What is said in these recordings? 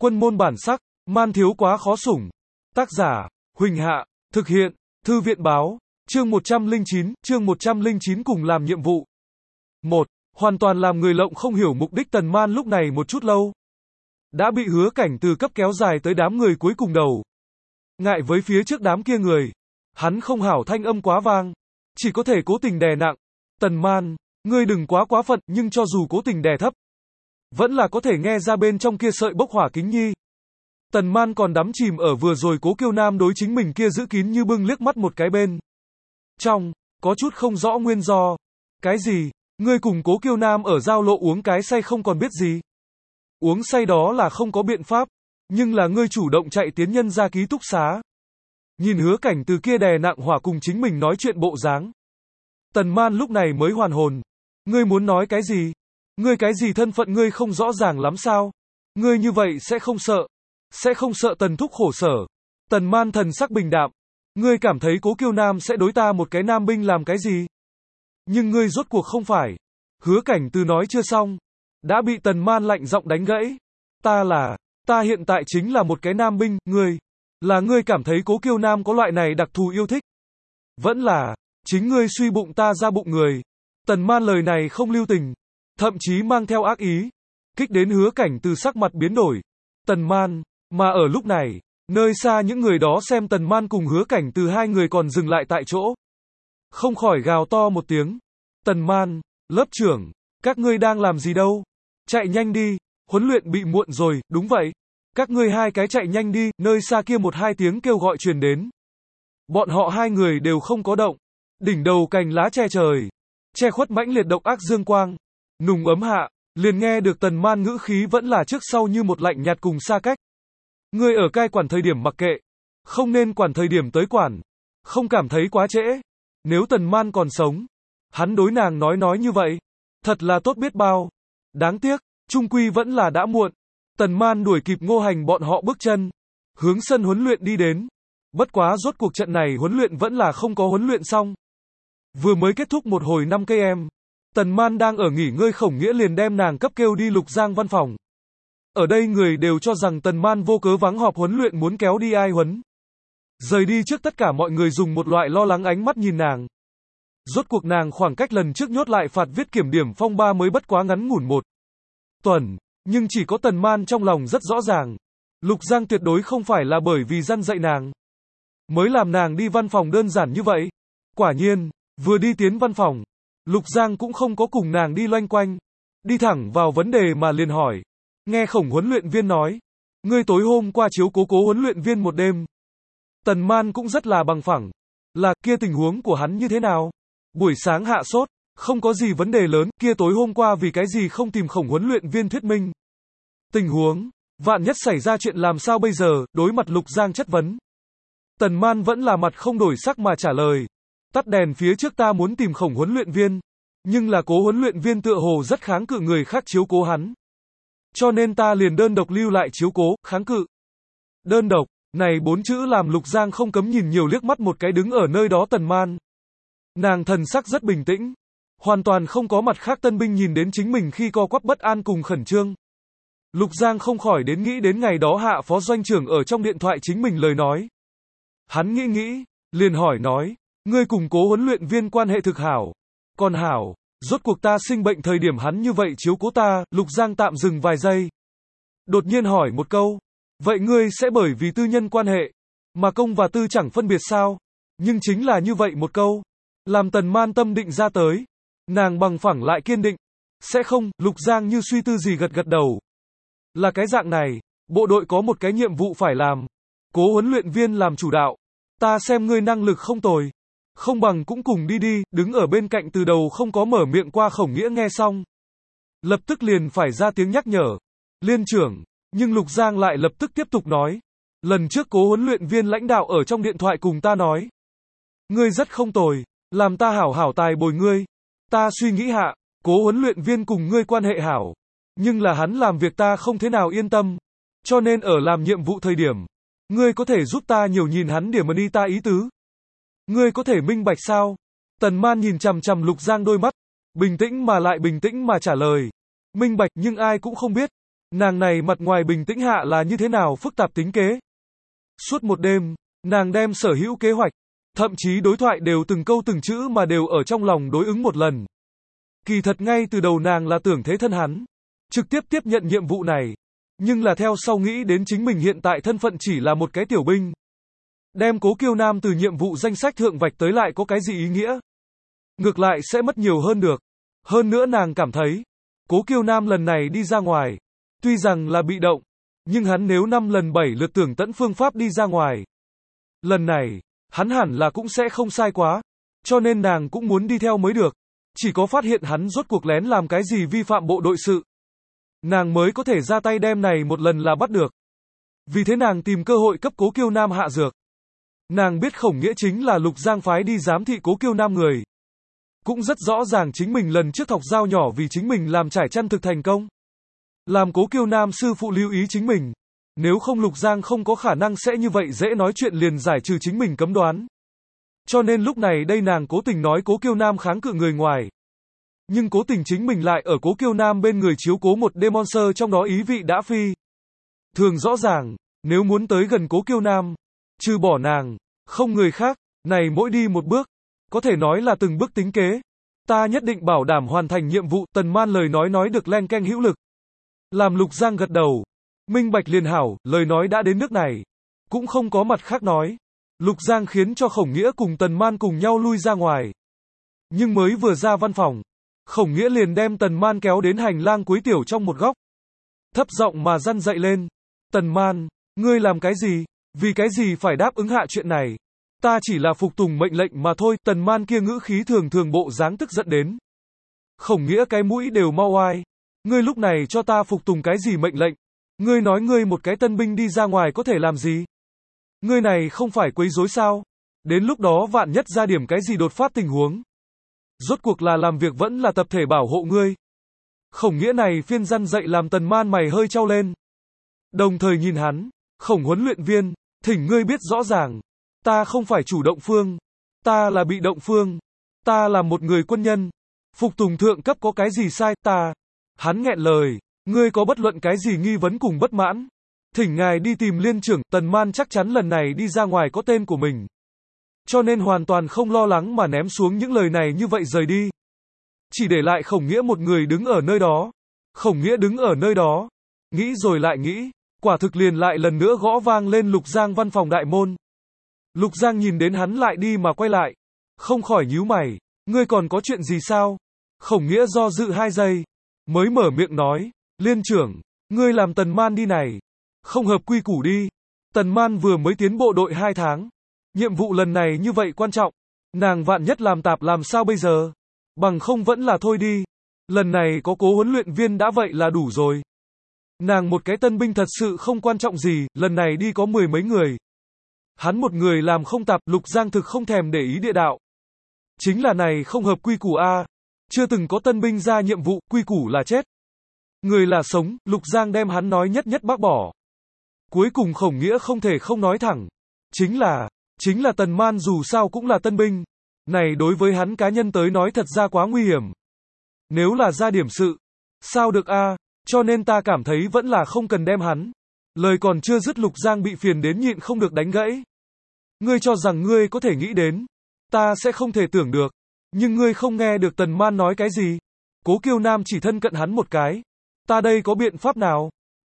Quân môn bản sắc, man thiếu quá khó sủng. Tác giả, Huỳnh Hạ, thực hiện, Thư viện báo, chương 109 cùng làm nhiệm vụ. 1. Hoàn toàn làm người lộng không hiểu mục đích Tần Man lúc này một chút lâu. Đã bị Hứa Cảnh từ cấp kéo dài tới đám người cuối cùng đầu. Ngại với phía trước đám kia người, hắn không hảo thanh âm quá vang, chỉ có thể cố tình đè nặng. Tần Man, ngươi đừng quá phận, nhưng cho dù cố tình đè thấp, vẫn là có thể nghe ra bên trong kia sợi bốc hỏa kính nhi. Tần Man còn đắm chìm ở vừa rồi Cố Kiêu Nam đối chính mình kia giữ kín như bưng liếc mắt một cái bên trong, có chút không rõ nguyên do. Cái gì? Ngươi cùng Cố Kiêu Nam ở giao lộ uống cái say không còn biết gì? Uống say đó là không có biện pháp, nhưng là ngươi chủ động chạy tiến nhân ra ký túc xá. Nhìn Hứa Cảnh từ kia đè nặng hỏa cùng chính mình nói chuyện bộ dáng, Tần Man lúc này mới hoàn hồn. Ngươi muốn nói cái gì? Ngươi cái gì thân phận ngươi không rõ ràng lắm sao? Ngươi như vậy sẽ không sợ Tần thúc khổ sở. Tần Man thần sắc bình đạm. Ngươi cảm thấy Cố Kiêu Nam sẽ đối ta một cái nam binh làm cái gì? Nhưng ngươi rốt cuộc không phải. Hứa Cảnh từ nói chưa xong, đã bị Tần Man lạnh giọng đánh gãy. Ta hiện tại chính là một cái nam binh, ngươi cảm thấy Cố Kiêu Nam có loại này đặc thù yêu thích? Vẫn là, chính ngươi suy bụng ta ra bụng người. Tần Man lời này không lưu tình, thậm chí mang theo ác ý, kích đến Hứa Cảnh từ sắc mặt biến đổi. Tần Man, mà ở lúc này, nơi xa những người đó xem Tần Man cùng Hứa Cảnh từ hai người còn dừng lại tại chỗ, không khỏi gào to một tiếng. Tần Man, lớp trưởng, các ngươi đang làm gì đâu? Chạy nhanh đi, huấn luyện bị muộn rồi, đúng vậy. Các ngươi hai cái chạy nhanh đi, nơi xa kia một hai tiếng kêu gọi truyền đến. Bọn họ hai người đều không có động, đỉnh đầu cành lá che trời, che khuất mãnh liệt độc ác dương quang, nùng ấm hạ, liền nghe được Tần Man ngữ khí vẫn là trước sau như một lạnh nhạt cùng xa cách. Ngươi ở cai quản thời điểm mặc kệ, không nên quản thời điểm tới quản, không cảm thấy quá trễ. Nếu Tần Man còn sống, hắn đối nàng nói như vậy, thật là tốt biết bao. Đáng tiếc, chung quy vẫn là đã muộn. Tần Man đuổi kịp Ngô Hành bọn họ bước chân, hướng sân huấn luyện đi đến. Bất quá rốt cuộc trận này huấn luyện vẫn là không có huấn luyện xong. Vừa mới kết thúc một hồi 5 cây em, Tần Man đang ở nghỉ ngơi, Khổng Nghĩa liền đem nàng cấp kêu đi Lục Giang văn phòng. Ở đây người đều cho rằng Tần Man vô cớ vắng họp huấn luyện muốn kéo đi ai huấn. Rời đi trước tất cả mọi người dùng một loại lo lắng ánh mắt nhìn nàng. Rốt cuộc nàng khoảng cách lần trước nhốt lại phạt viết kiểm điểm phong ba mới bất quá ngắn ngủn 1 tuần, nhưng chỉ có Tần Man trong lòng rất rõ ràng, Lục Giang tuyệt đối không phải là bởi vì răn dạy nàng mới làm nàng đi văn phòng đơn giản như vậy. Quả nhiên, vừa đi tiến văn phòng, Lục Giang cũng không có cùng nàng đi loanh quanh, đi thẳng vào vấn đề mà liền hỏi. Nghe Khổng huấn luyện viên nói, ngươi tối hôm qua chiếu cố huấn luyện viên một đêm. Tần Man cũng rất là bằng phẳng. Là, kia tình huống của hắn như thế nào? Buổi sáng hạ sốt, không có gì vấn đề lớn, kia tối hôm qua vì cái gì không tìm Khổng huấn luyện viên thuyết minh? Tình huống, vạn nhất xảy ra chuyện làm sao bây giờ? Đối mặt Lục Giang chất vấn, Tần Man vẫn là mặt không đổi sắc mà trả lời. Tắt đèn phía trước ta muốn tìm Khổng huấn luyện viên, nhưng là Cố huấn luyện viên tựa hồ rất kháng cự người khác chiếu cố hắn. Cho nên ta liền đơn độc lưu lại chiếu cố, kháng cự. Đơn độc, này 4 chữ làm Lục Giang không cấm nhìn nhiều liếc mắt một cái đứng ở nơi đó Tần Man. Nàng thần sắc rất bình tĩnh, hoàn toàn không có mặt khác tân binh nhìn đến chính mình khi co quắp bất an cùng khẩn trương. Lục Giang không khỏi nghĩ đến ngày đó Hạ phó doanh trưởng ở trong điện thoại chính mình lời nói. Hắn nghĩ, liền hỏi nói, ngươi cùng Cố huấn luyện viên quan hệ thực hảo. Còn hảo, rốt cuộc ta sinh bệnh thời điểm hắn như vậy chiếu cố ta. Lục Giang tạm dừng vài giây, đột nhiên hỏi một câu, vậy ngươi sẽ bởi vì tư nhân quan hệ, mà công và tư chẳng phân biệt sao? Nhưng chính là như vậy một câu, làm Tần Man tâm định ra tới. Nàng bằng phẳng lại kiên định, sẽ không. Lục Giang như suy tư gì gật đầu. Là cái dạng này, bộ đội có một cái nhiệm vụ phải làm, Cố huấn luyện viên làm chủ đạo, ta xem ngươi năng lực không tồi, không bằng cũng cùng đi. Đứng ở bên cạnh từ đầu không có mở miệng qua Khổng Nghĩa nghe xong, lập tức liền phải ra tiếng nhắc nhở. Liên trưởng, nhưng Lục Giang lại lập tức tiếp tục nói, lần trước Cố huấn luyện viên lãnh đạo ở trong điện thoại cùng ta nói, ngươi rất không tồi, làm ta hảo tài bồi ngươi. Ta suy nghĩ hạ, Cố huấn luyện viên cùng ngươi quan hệ hảo, nhưng là hắn làm việc ta không thế nào yên tâm, cho nên ở làm nhiệm vụ thời điểm, ngươi có thể giúp ta nhiều nhìn hắn điểm mà đi ta ý tứ. Ngươi có thể minh bạch sao? Tần Man nhìn chằm chằm Lục Giang đôi mắt, bình tĩnh mà lại bình tĩnh mà trả lời. Minh bạch, nhưng ai cũng không biết, Nàng này mặt ngoài bình tĩnh hạ là như thế nào phức tạp tính kế. Suốt một đêm, nàng đem sở hữu kế hoạch, thậm chí đối thoại đều từng câu từng chữ mà đều ở trong lòng đối ứng một lần. Kỳ thật ngay từ đầu nàng là tưởng thế thân hắn, trực tiếp tiếp nhận nhiệm vụ này, nhưng là theo sau nghĩ đến chính mình hiện tại thân phận chỉ là một cái tiểu binh. Đem Cố Kiêu Nam từ nhiệm vụ danh sách thượng vạch tới lại có cái gì ý nghĩa? Ngược lại sẽ mất nhiều hơn được. Hơn nữa nàng cảm thấy, Cố Kiêu Nam lần này đi ra ngoài, tuy rằng là bị động, nhưng hắn nếu 5 lần 7 lượt tưởng tận phương pháp đi ra ngoài. Lần này, hắn hẳn là cũng sẽ không sai quá, cho nên nàng cũng muốn đi theo mới được. Chỉ có phát hiện hắn rốt cuộc lén làm cái gì vi phạm bộ đội sự, nàng mới có thể ra tay đem này một lần là bắt được. Vì thế nàng tìm cơ hội cấp Cố Kiêu Nam hạ dược. Nàng biết Khổng Nghĩa chính là Lục Giang phái đi giám thị Cố Kiêu Nam người. Cũng rất rõ ràng chính mình lần trước thọc dao nhỏ vì chính mình làm trải chăn thực thành công. Làm Cố Kiêu Nam sư phụ lưu ý chính mình. Nếu không Lục Giang không có khả năng sẽ như vậy dễ nói chuyện liền giải trừ chính mình cấm đoán. Cho nên lúc này đây nàng cố tình nói Cố Kiêu Nam kháng cự người ngoài. Nhưng cố tình chính mình lại ở Cố Kiêu Nam bên người chiếu cố một demonster trong đó ý vị đã phi. Thường rõ ràng, nếu muốn tới gần Cố Kiêu Nam, trừ bỏ nàng, không người khác, này mỗi đi một bước, có thể nói là từng bước tính kế. Ta nhất định bảo đảm hoàn thành nhiệm vụ, Tần Man lời nói được len keng hữu lực. Làm Lục Giang gật đầu, minh bạch liền hảo, lời nói đã đến nước này, cũng không có mặt khác nói. Lục Giang khiến cho Khổng Nghĩa cùng Tần Man cùng nhau lui ra ngoài. Nhưng mới vừa ra văn phòng, Khổng Nghĩa liền đem Tần Man kéo đến hành lang cuối tiểu trong một góc. Thấp giọng mà răn dậy lên. Tần Man, ngươi làm cái gì? Vì cái gì phải đáp ứng hạ chuyện này? Ta chỉ là phục tùng mệnh lệnh mà thôi. Tần Man kia ngữ khí thường thường bộ dáng tức giận đến. Khổng Nghĩa cái mũi đều mau oai. Ngươi lúc này cho ta phục tùng cái gì mệnh lệnh? Ngươi nói ngươi một cái tân binh đi ra ngoài có thể làm gì? Ngươi này không phải quấy rối sao? Đến lúc đó vạn nhất ra điểm cái gì đột phát tình huống. Rốt cuộc là làm việc vẫn là tập thể bảo hộ ngươi. Khổng Nghĩa này phiên răn dậy làm Tần Man mày hơi trao lên. Đồng thời nhìn hắn, Khổng huấn luyện viên, thỉnh ngươi biết rõ ràng, ta không phải chủ động phương, ta là bị động phương, ta là một người quân nhân, phục tùng thượng cấp có cái gì sai, ta. Hắn nghẹn lời, ngươi có bất luận cái gì nghi vấn cùng bất mãn, thỉnh ngài đi tìm liên trưởng. Tần Man chắc chắn lần này đi ra ngoài có tên của mình, cho nên hoàn toàn không lo lắng mà ném xuống những lời này như vậy rời đi. Chỉ để lại Khổng Nghĩa một người đứng ở nơi đó. Khổng Nghĩa đứng ở nơi đó, nghĩ rồi lại nghĩ, quả thực liền lại lần nữa gõ vang lên Lục Giang văn phòng đại môn. Lục Giang nhìn đến hắn lại đi mà quay lại, không khỏi nhíu mày, ngươi còn có chuyện gì sao? Khổng Nghĩa do dự 2 giây, mới mở miệng nói, liên trưởng, ngươi làm Tần Man đi này, không hợp quy củ đi. Tần Man vừa mới tiến bộ đội 2 tháng, nhiệm vụ lần này như vậy quan trọng, nàng vạn nhất làm tạp làm sao bây giờ? Bằng không vẫn là thôi đi. Lần này có Cố huấn luyện viên đã vậy là đủ rồi. Nàng một cái tân binh thật sự không quan trọng gì, lần này đi có 10 mấy người. Hắn một người làm không tạp. Lục Giang thực không thèm để ý địa đạo. Chính là này không hợp quy củ a. Chưa từng có tân binh ra nhiệm vụ, quy củ là chết, người là sống. Lục Giang đem hắn nói nhất bác bỏ. Cuối cùng Khổng Nghĩa không thể không nói thẳng. Chính là Tần Man dù sao cũng là tân binh. Này đối với hắn cá nhân tới nói thật ra quá nguy hiểm. Nếu là ra điểm sự, sao được a? Cho nên ta cảm thấy vẫn là không cần đem hắn. Lời còn chưa dứt Lục Giang bị phiền đến nhịn không được đánh gãy. Ngươi cho rằng ngươi có thể nghĩ đến, ta sẽ không thể tưởng được. Nhưng ngươi không nghe được Tần Man nói cái gì? Cố Kiêu Nam chỉ thân cận hắn một cái. Ta đây có biện pháp nào?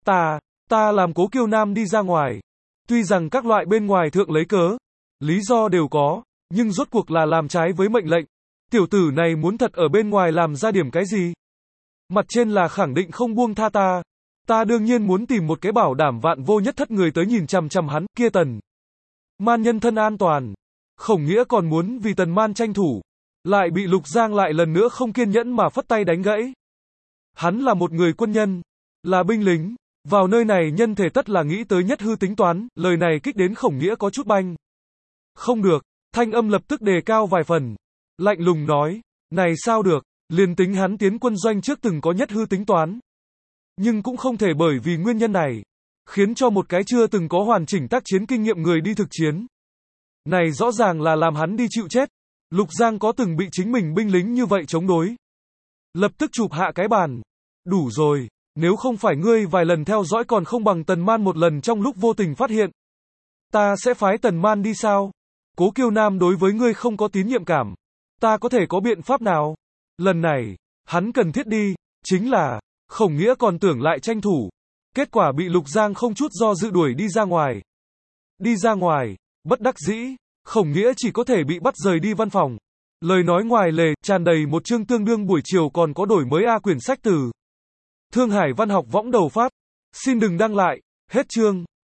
Ta làm Cố Kiêu Nam đi ra ngoài. Tuy rằng các loại bên ngoài thượng lấy cớ, lý do đều có, nhưng rốt cuộc là làm trái với mệnh lệnh. Tiểu tử này muốn thật ở bên ngoài làm ra điểm cái gì? Mặt trên là khẳng định không buông tha ta. Ta đương nhiên muốn tìm một cái bảo đảm vạn vô nhất thất người tới nhìn chằm chằm hắn, kia Tần Man nhân thân an toàn. Khổng Nghĩa còn muốn vì Tần Man tranh thủ, lại bị Lục Giang lại lần nữa không kiên nhẫn mà phất tay đánh gãy. Hắn là một người quân nhân, là binh lính, vào nơi này nhân thể tất là nghĩ tới nhất hư tính toán. Lời này kích đến Khổng Nghĩa có chút banh. Không được, thanh âm lập tức đề cao vài phần, lạnh lùng nói, này sao được, liền tính hắn tiến quân doanh trước từng có nhất hư tính toán, nhưng cũng không thể bởi vì nguyên nhân này, khiến cho một cái chưa từng có hoàn chỉnh tác chiến kinh nghiệm người đi thực chiến. Này rõ ràng là làm hắn đi chịu chết. Lục Giang có từng bị chính mình binh lính như vậy chống đối. Lập tức chụp hạ cái bàn. Đủ rồi, Nếu không phải ngươi vài lần theo dõi còn không bằng Tần Man một lần trong lúc vô tình phát hiện. Ta sẽ phái Tần Man đi sao? Cố Kiêu Nam đối với ngươi không có tín nhiệm cảm. Ta có thể có biện pháp nào? Lần này, hắn cần thiết đi, chính là, Khổng Nghĩa còn tưởng lại tranh thủ. Kết quả bị Lục Giang không chút do dự đuổi đi ra ngoài. Đi ra ngoài, bất đắc dĩ, Khổng Nghĩa chỉ có thể bị bắt rời đi văn phòng. Lời nói ngoài lề, tràn đầy một chương tương đương buổi chiều còn có đổi mới quyển sách từ Thương Hải Văn học võng đầu phát. Xin đừng đăng lại, hết chương.